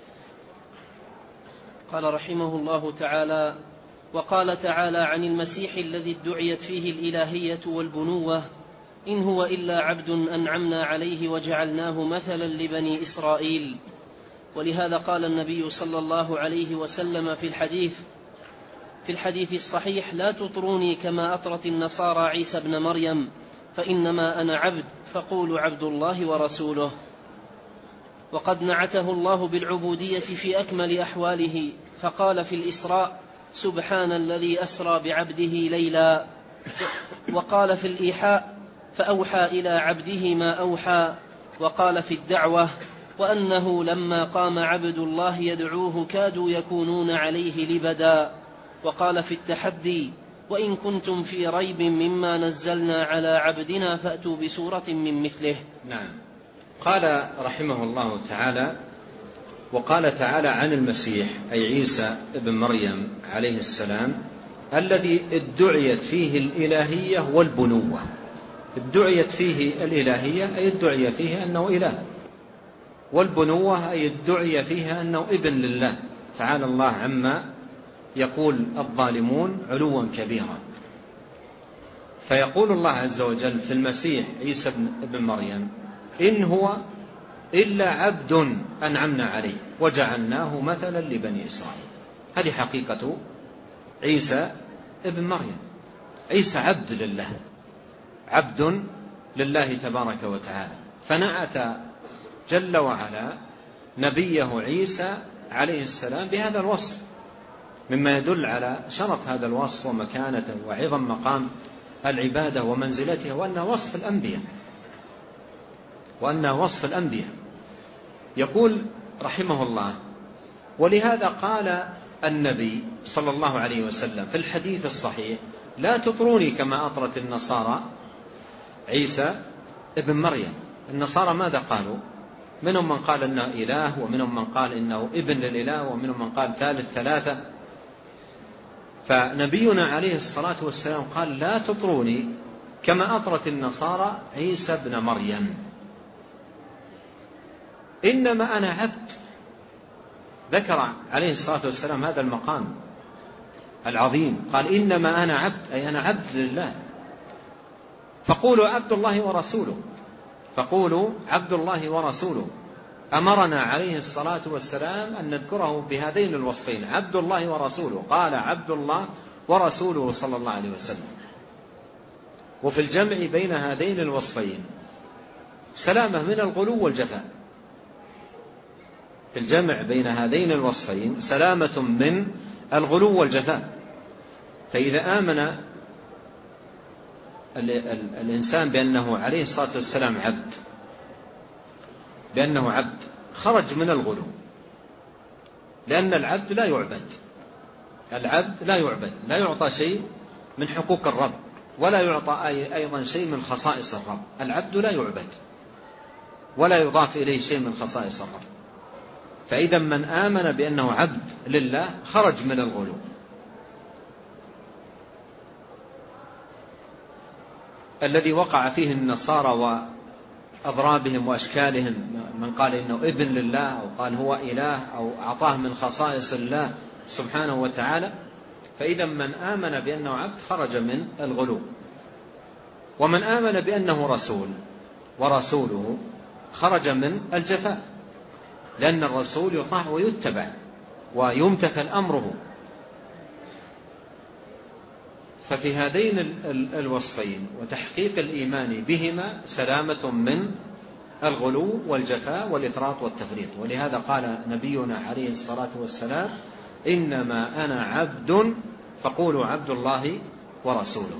[SPEAKER 1] قال رحمه الله تعالى: وقال تعالى عن المسيح الذي ادعيت فيه الإلهية والبنوة: إن هو إلا عبد أنعمنا عليه وجعلناه مثلا لبني إسرائيل. ولهذا قال النبي صلى الله عليه وسلم في الحديث في الحديث الصحيح: لا تطروني كما أطرت النصارى عيسى ابن مريم، فإنما أنا عبد، فقولوا عبد الله ورسوله. وقد نعته الله بالعبودية في أكمل أحواله، فقال في الإسراء: سبحان الذي أسرى بعبده ليلا. وقال في الإيحاء: فأوحى إلى عبده ما أوحى. وقال في الدعوة: وأنه لما قام عبد الله يدعوه كادوا يكونون عليه لبدا. وقال في التحدي: وإن كنتم في ريب مما نزلنا على عبدنا فأتوا بسورة من مثله.
[SPEAKER 2] نعم. قال رحمه الله تعالى: وقال تعالى عن المسيح أي عيسى ابن مريم عليه السلام الذي ادعيت فيه الإلهية والبنوة. ادعيت فيه الإلهية أي ادعي فيه أنه إله، والبنوة أي ادعي فيها أنه ابن لله تعالى الله عما يقول الظالمون علوا كبيرا. فيقول الله عز وجل في المسيح عيسى ابن مريم: إن هو إلا عبد أنعمنا عليه وجعلناه مثلا لبني إسرائيل. هذه حقيقة عيسى ابن مريم. عيسى عبد لله، عبد لله تبارك وتعالى. فنعت جل وعلا نبيه عيسى عليه السلام بهذا الوصف، مما يدل على شرف هذا الوصف ومكانته وعظم مقام العبادة ومنزلته، وأنه وصف الأنبياء وأنه وصف الأنبياء. يقول رحمه الله: ولهذا قال النبي صلى الله عليه وسلم في الحديث الصحيح: لا تطروني كما أطرت النصارى عيسى ابن مريم. النصارى ماذا قالوا؟ منهم من قال إنه إله، ومنهم من قال إنه ابن للإله، ومنهم من قال ثالث ثلاثة. فنبينا عليه الصلاة والسلام قال: لا تطروني كما أطرت النصارى عيسى ابن مريم، إنما أنا عبد. ذكر عليه الصلاة والسلام هذا المقام العظيم، قال: إنما أنا عبد، أي أنا عبد لله. فقولوا عبد الله ورسوله، فقولوا عبد الله ورسوله. أمرنا عليه الصلاة والسلام أن نذكره بهذين الوصفين: عبد الله ورسوله. قال عبد الله ورسوله صلى الله عليه وسلم. وفي الجمع بين هذين الوصفين سلامة من الغلو والجفاء. في الجمع بين هذين الوصفين سلامة من الغلو والجفاء. فإذا آمن الإنسان بأنه عليه الصلاة والسلام عبد، بأنه عبد، خرج من الغلو، لأن العبد لا يعبد. العبد لا يعبد، لا يعطى شيء من حقوق الرب، ولا يعطى أيضا شيء من خصائص الرب. العبد لا يعبد ولا يضاف إليه شيء من خصائص الرب. فإذا من آمن بأنه عبد لله خرج من الغلو. الذي وقع فيه النصارى وأضرابهم وأشكالهم، من قال إنه ابن لله، أو قال هو إله، أو أعطاه من خصائص الله سبحانه وتعالى. فإذا من آمن بأنه عبد خرج من الغلو. ومن آمن بأنه رسول ورسوله خرج من الجفاء، لأن الرسول يطاع ويتبع ويمتثل أمره. ففي هذين الوصفين وتحقيق الإيمان بهما سلامة من الغلو والجفاء والإفراط والتفريط. ولهذا قال نبينا عليه الصلاة والسلام: إنما أنا عبد، فقولوا عبد الله ورسوله.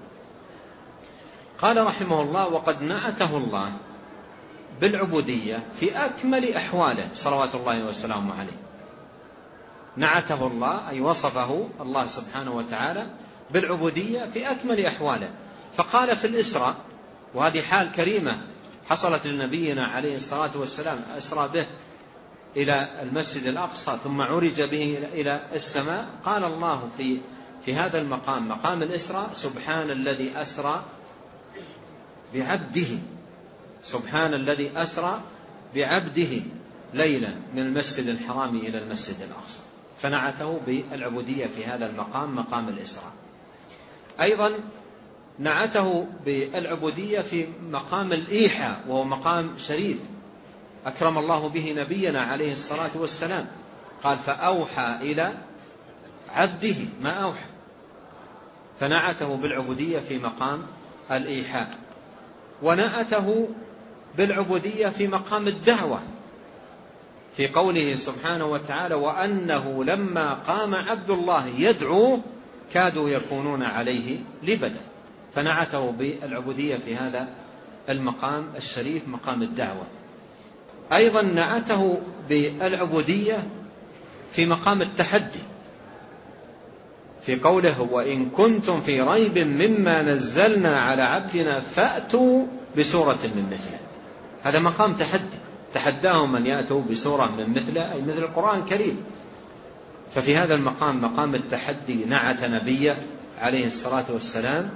[SPEAKER 2] قال رحمه الله: وقد نعته الله بالعبودية في أكمل أحواله صلوات الله وسلامه عليه. نعته الله أي وصفه الله سبحانه وتعالى بالعبودية في أكمل أحواله. فقال في الإسراء، وهذه حال كريمة حصلت لنبينا عليه الصلاة والسلام، أسرى به إلى المسجد الأقصى ثم عرج به إلى السماء. قال الله في في هذا المقام، مقام الإسراء: سبحان الذي أسرى بعبده، سبحان الذي أسرى بعبده ليلا من المسجد الحرام إلى المسجد الأقصى. فنعته بالعبودية في هذا المقام، مقام الإسراء. أيضا نعته بالعبودية في مقام الإيحاء، وهو مقام شريف أكرم الله به نبينا عليه الصلاة والسلام. قال فأوحى إلى عبده ما أوحى، فنعته بالعبودية في مقام الإيحاء. ونعته بالعبودية في مقام الدعوة في قوله سبحانه وتعالى وأنه لما قام عبد الله يدعو كادوا يكونون عليه لبدا، فنعته بالعبودية في هذا المقام الشريف مقام الدعوة. أيضا نعته بالعبودية في مقام التحدي في قوله وإن كنتم في ريب مما نزلنا على عبدنا فأتوا بسورة من مثله. هذا مقام تحدي، تحداهم أن يأتوا بسورة من مثله أي مثل القرآن الكريم. ففي هذا المقام مقام التحدي نعت نبيه عليه الصلاة والسلام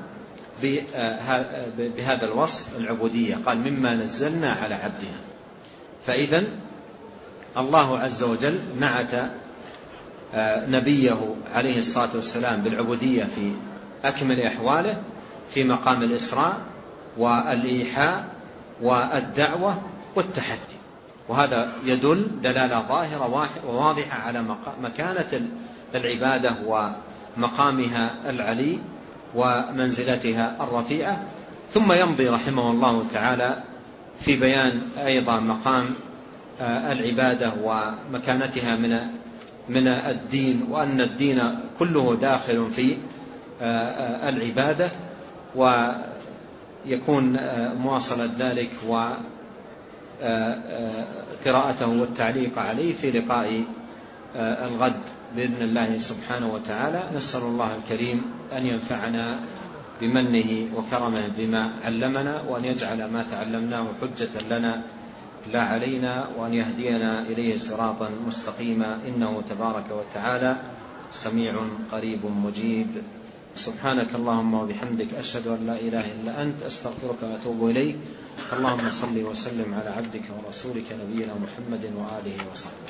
[SPEAKER 2] بهذا الوصف العبودية، قال مما نزلنا على عبدنا. فإذن الله عز وجل نعت نبيه عليه الصلاة والسلام بالعبودية في أكمل أحواله في مقام الإسراء والإيحاء والدعوة والتحدي. وهذا يدل دلالة ظاهرة وواضحة على مكانة العبادة ومقامها العلي ومنزلتها الرفيعة. ثم يمضي رحمه الله تعالى في بيان أيضا مقام العبادة ومكانتها من من الدين، وأن الدين كله داخل في العبادة، ويكون مواصلة ذلك وقراءته والتعليق عليه في لقاء الغد بإذن الله سبحانه وتعالى. نسأل الله الكريم أن ينفعنا بمنه وكرمه بما علمنا، وأن يجعل ما تعلمناه حجة لنا لا علينا، وأن يهدينا إليه صراطا مستقيما، إنه تبارك وتعالى سميع قريب مجيب. سبحانك اللهم وبحمدك أشهد أن لا إله إلا أنت أستغفرك وأتوب إليك. اللهم صل وسلم على عبدك ورسولك نبينا محمد وآله وصحبه.